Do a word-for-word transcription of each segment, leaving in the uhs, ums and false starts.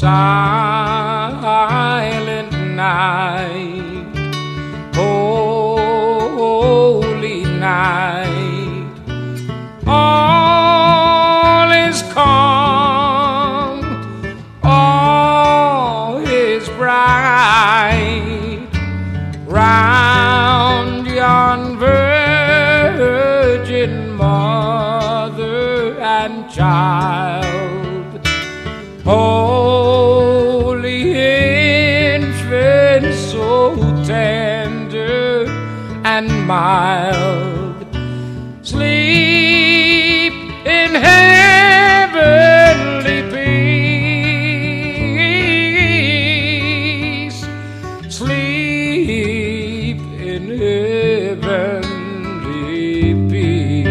silent night, holy night, all is calm, all is bright round yon virgin mother and child, holy infant, so tender and mild, sleep in heavenly peace, sleep in heavenly peace.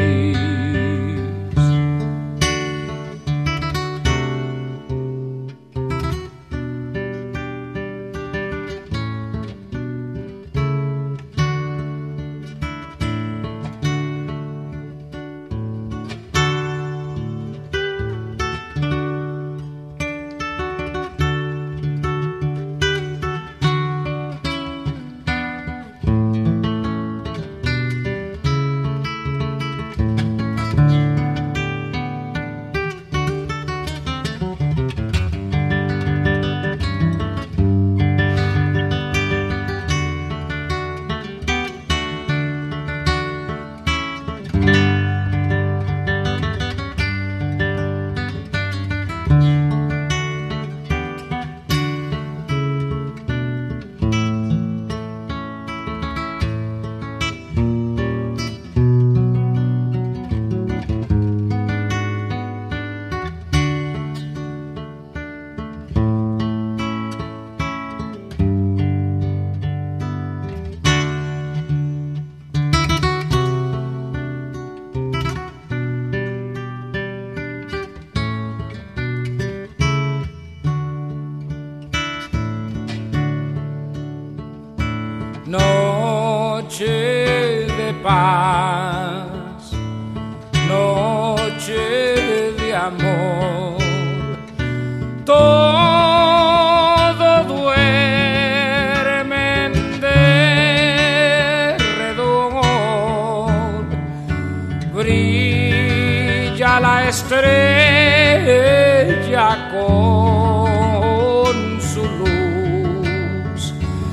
Noche de paz, noche de amor, todo duerme en derredor, brilla la estrella con su luz,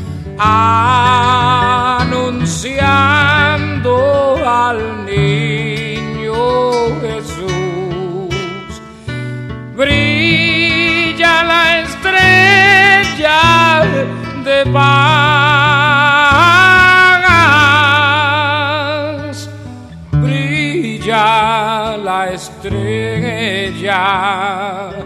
anunciando al niño Jesús. Brilla la estrella de paz, brilla la estrella